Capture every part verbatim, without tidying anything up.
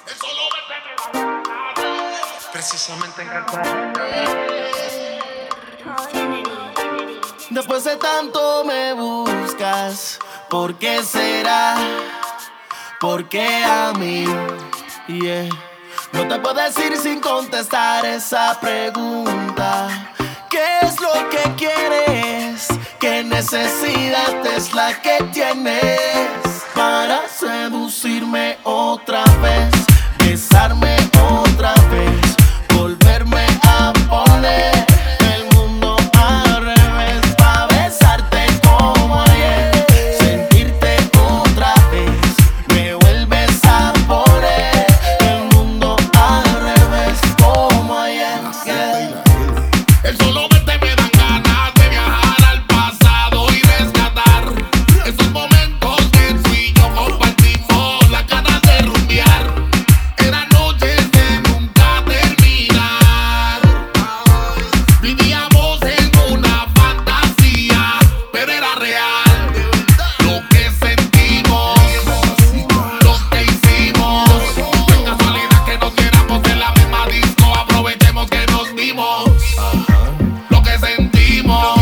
Precisamente en Cartagena. Después de tanto me buscas, ¿por qué será? ¿Por qué a mí? Yeah. No te puedo decir sin contestar esa pregunta. ¿Qué es lo que quieres? ¿Qué necesidad es la que tienes para seducirme otra vez? Besarme otra vez, volverme a poner el mundo al revés, pa' besarte como ayer, sentirte otra vez, me vuelves a poner el mundo al revés como ayer. Yeah. El solo verte me dan ganas de viajar al pasado y rescatar esos momentos que tú y yo compartimos, la ganas de rumbear. Eran noches de nunca terminar. Vivíamos en una fantasía, pero era real. Lo que sentimos, lo que hicimos. No es casualidad que nos viéramos en la misma disco. Aprovechemos que nos vimos. Lo que sentimos,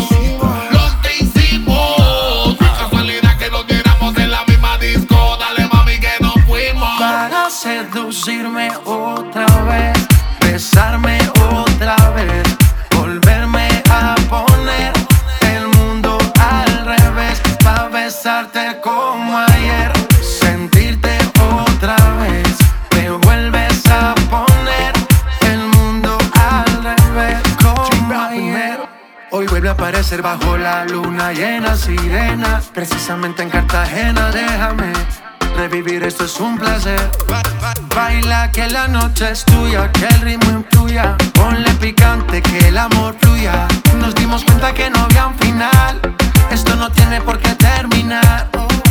lo que hicimos. No es casualidad que nos viéramos en la misma disco. Dale mami que nos fuimos. Para seducirme otra vez, besarme otra vez, volverme a poner el mundo al revés, pa' besarte como ayer, sentirte otra vez, me vuelves a poner el mundo al revés como ayer. Hoy vuelve a aparecer bajo la luna llena, sirena, precisamente en Cartagena. Déjame revivir, esto es un placer. Baila que la noche es tuya, que el ritmo influya. Ponle picante, que el amor fluya. Nos dimos cuenta que no había un final. Esto no tiene por qué terminar.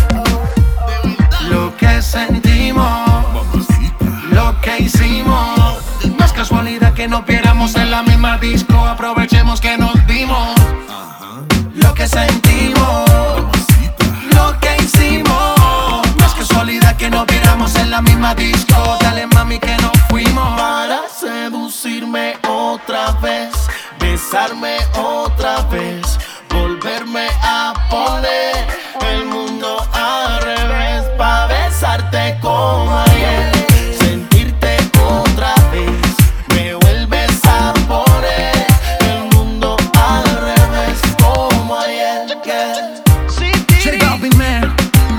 Lo que sentimos, lo que hicimos. No es casualidad que nos viéramos en la misma disco. Aprovechemos que nos vimos. Lo que sentimos, lo que hicimos. No es casualidad que nos viéramos en la misma disco. Dale mami que nos fuimos. Para seducirme otra vez, besarme otra vez, volverme a poner el mundo al revés, pa' besarte como ayer, sentirte otra vez, me vuelves a poner el mundo al revés como ayer. Yeah. J Balvin, man.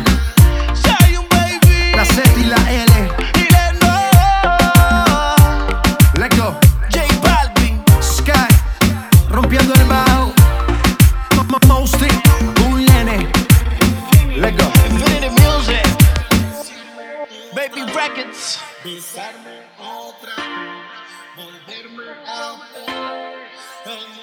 La Z y la L. Let go. J Balvin, Sky. Rompiendo el bajo. Mosty. Un nene. Let go. Infinity Music, Baby Records. Besarme otra vez, volverme a poner el